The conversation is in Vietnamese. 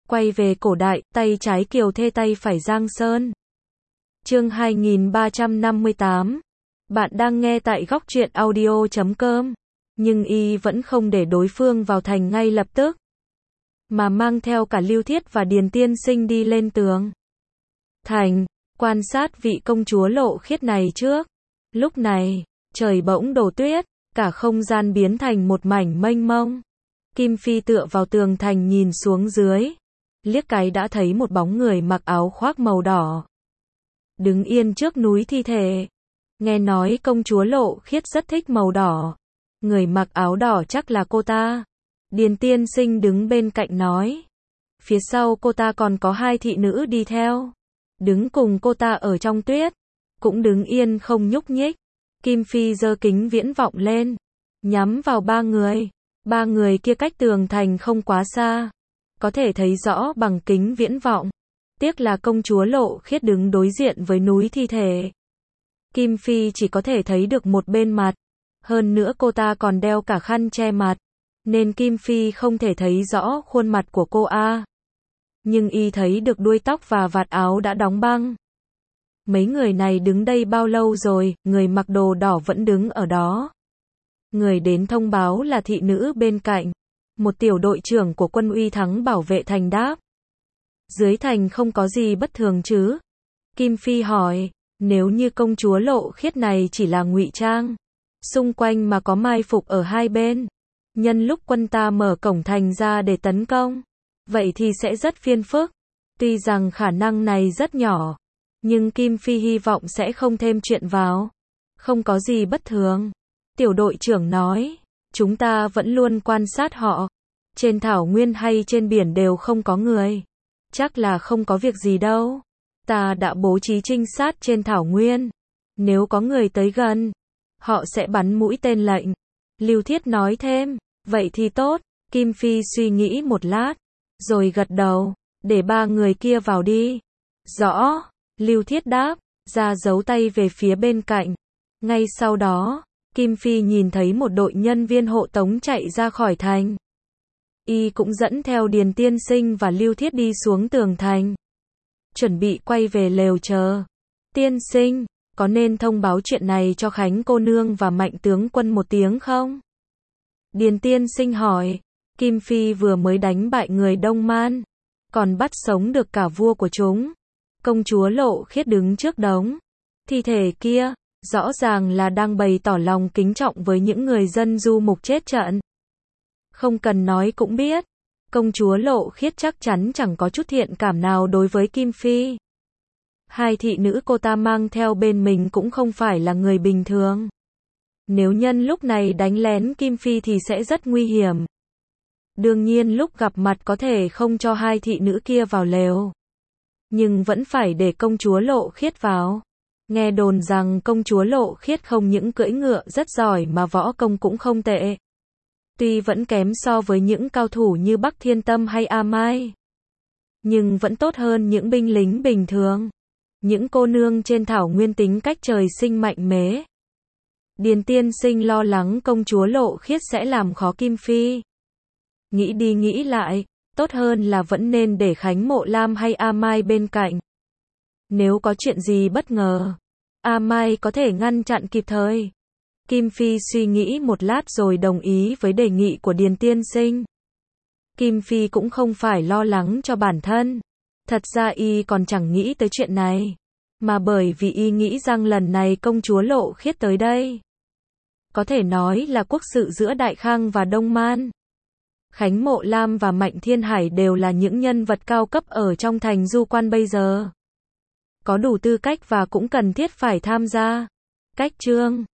Quay về cổ đại, tay trái Kiều Thê tay phải Giang Sơn. Chương 2358. Bạn đang nghe tại góc truyện audio.com. Nhưng y vẫn không để đối phương vào thành ngay lập tức, mà mang theo cả Lưu Thiết và Điền Tiên Sinh đi lên tường thành, quan sát vị công chúa Lộ Khiết này trước. Lúc này, trời bỗng đổ tuyết, cả không gian biến thành một mảnh mênh mông. Kim Phi tựa vào tường thành nhìn xuống dưới, liếc cái đã thấy một bóng người mặc áo khoác màu đỏ, đứng yên trước núi thi thể. Nghe nói công chúa Lộ Khiết rất thích màu đỏ, người mặc áo đỏ chắc là cô ta. Điền Tiên Sinh đứng bên cạnh nói, phía sau cô ta còn có hai thị nữ đi theo, đứng cùng cô ta ở trong tuyết, cũng đứng yên không nhúc nhích. Kim Phi giơ kính viễn vọng lên, nhắm vào ba người. Ba người kia cách tường thành không quá xa, có thể thấy rõ bằng kính viễn vọng. Tiếc là công chúa Lộ Khiết đứng đối diện với núi thi thể, Kim Phi chỉ có thể thấy được một bên mặt. Hơn nữa cô ta còn đeo cả khăn che mặt, nên Kim Phi không thể thấy rõ khuôn mặt của cô a. Nhưng y thấy được đuôi tóc và vạt áo đã đóng băng. Mấy người này đứng đây bao lâu rồi? Người mặc đồ đỏ vẫn đứng ở đó. Người đến thông báo là thị nữ bên cạnh. Một tiểu đội trưởng của quân Uy Thắng bảo vệ thành đáp. Dưới thành không có gì bất thường chứ? Kim Phi hỏi, nếu như công chúa Lộ Khiết này chỉ là ngụy trang, xung quanh mà có mai phục ở hai bên, nhân lúc quân ta mở cổng thành ra để tấn công, vậy thì sẽ rất phiền phức. Tuy rằng khả năng này rất nhỏ, nhưng Kim Phi hy vọng sẽ không thêm chuyện vào. Không có gì bất thường. Tiểu đội trưởng nói, chúng ta vẫn luôn quan sát họ. Trên thảo nguyên hay trên biển đều không có người. Chắc là không có việc gì đâu. Ta đã bố trí trinh sát trên thảo nguyên. Nếu có người tới gần, họ sẽ bắn mũi tên lệnh. Lưu Thiết nói thêm, vậy thì tốt. Kim Phi suy nghĩ một lát, rồi gật đầu, để ba người kia vào đi. Rõ, Lưu Thiết đáp, ra giấu tay về phía bên cạnh. Ngay sau đó, Kim Phi nhìn thấy một đội nhân viên hộ tống chạy ra khỏi thành. Y cũng dẫn theo Điền Tiên Sinh và Lưu Thiết đi xuống tường thành, chuẩn bị quay về lều chờ. Tiên Sinh, có nên thông báo chuyện này cho Khánh cô nương và Mạnh tướng quân một tiếng không? Điền Tiên Sinh hỏi. Kim Phi vừa mới đánh bại người Đông Man, còn bắt sống được cả vua của chúng. Công chúa Lộ Khiết đứng trước đống thi thể kia, rõ ràng là đang bày tỏ lòng kính trọng với những người dân du mục chết trận. Không cần nói cũng biết, công chúa Lộ Khiết chắc chắn chẳng có chút thiện cảm nào đối với Kim Phi. Hai thị nữ cô ta mang theo bên mình cũng không phải là người bình thường. Nếu nhân lúc này đánh lén Kim Phi thì sẽ rất nguy hiểm. Đương nhiên lúc gặp mặt có thể không cho hai thị nữ kia vào lều, nhưng vẫn phải để công chúa Lộ Khiết vào. Nghe đồn rằng công chúa Lộ Khiết không những cưỡi ngựa rất giỏi mà võ công cũng không tệ. Tuy vẫn kém so với những cao thủ như Bắc Thiên Tâm hay A Mai, nhưng vẫn tốt hơn những binh lính bình thường. Những cô nương trên thảo nguyên tính cách trời sinh mạnh mẽ. Điền Tiên Sinh lo lắng công chúa Lộ Khiết sẽ làm khó Kim Phi. Nghĩ đi nghĩ lại, tốt hơn là vẫn nên để Khánh Mộ Lam hay A Mai bên cạnh. Nếu có chuyện gì bất ngờ, A Mai có thể ngăn chặn kịp thời. Kim Phi suy nghĩ một lát rồi đồng ý với đề nghị của Điền Tiên Sinh. Kim Phi cũng không phải lo lắng cho bản thân. Thật ra y còn chẳng nghĩ tới chuyện này, mà bởi vì y nghĩ rằng lần này công chúa Lộ Khiết tới đây, có thể nói là quốc sự giữa Đại Khang và Đông Man. Khánh Mộ Lam và Mạnh Thiên Hải đều là những nhân vật cao cấp ở trong thành du quan bây giờ. Có đủ tư cách và cũng cần thiết phải tham gia. Cách chương